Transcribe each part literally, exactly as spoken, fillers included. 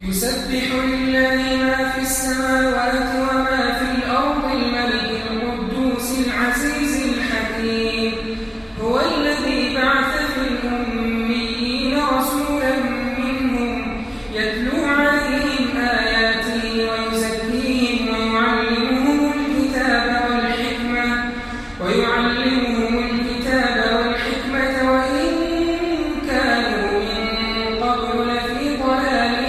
يسبح لله ما في السماوات وما في الأرض الملك القدوس العزيز الحكيم هو الذي بعث في الأميين رسولا منهم يتلو عليهم آياته ويزكيهم ويعلمهم الكتاب والحكمة ويعلمهم الكتاب والحكمة وإن كانوا من قبل لفي ضلال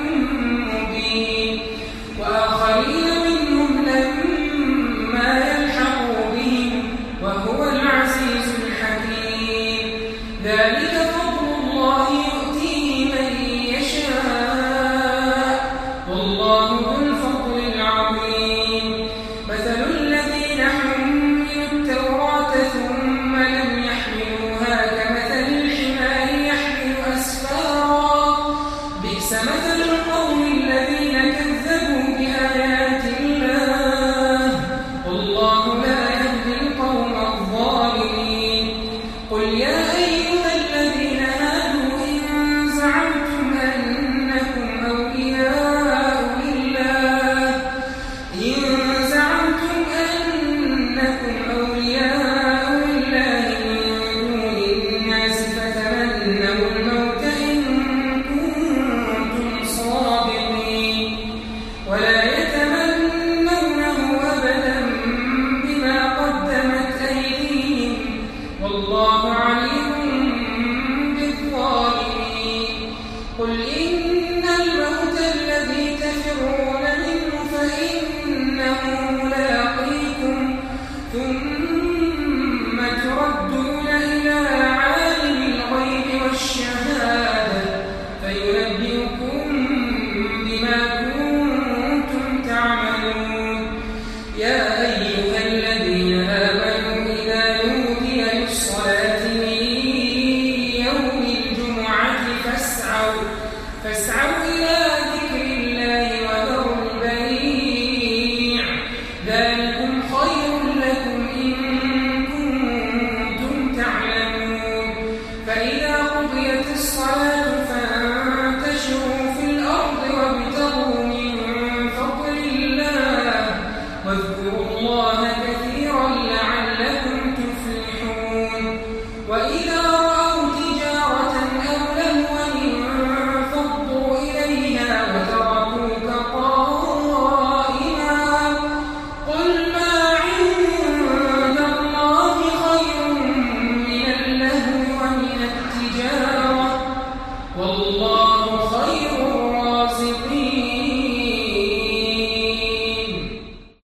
مبين وآخرين منهم لما يلحقوا بهم وهو العزيز الحكيم ذلك فضل الله يؤتيه من يشاء والله ذو الفضل العظيم مثل الذين حملوا التوراة ثم لم يحملوها كمثل الحمار يحمل أسفارا بئس مثل القوم الذين كذبوا بآيات الله والله لا يهدي القوم الظالمين قل يا أيها الذين هادوا إن زعمتم أنكم أولياء لله إن زعمتم أنكم أولياء لله من دون الناس فتمنوا الموت إن كنتم صادقين ولا يتمنونه أبدا بما قدمت أيديهم والله عليم بالظالمين قل إن الموت الذي تفرون منه فإنه ملاقيكم ثم تردون إلى عالم الغيب والشهادة فينبئكم بما كنتم تعملون يا أيها الذين آمنوا إذا نودي للصلاة من يوم الجمعة فاسعوا فاسعوا إلى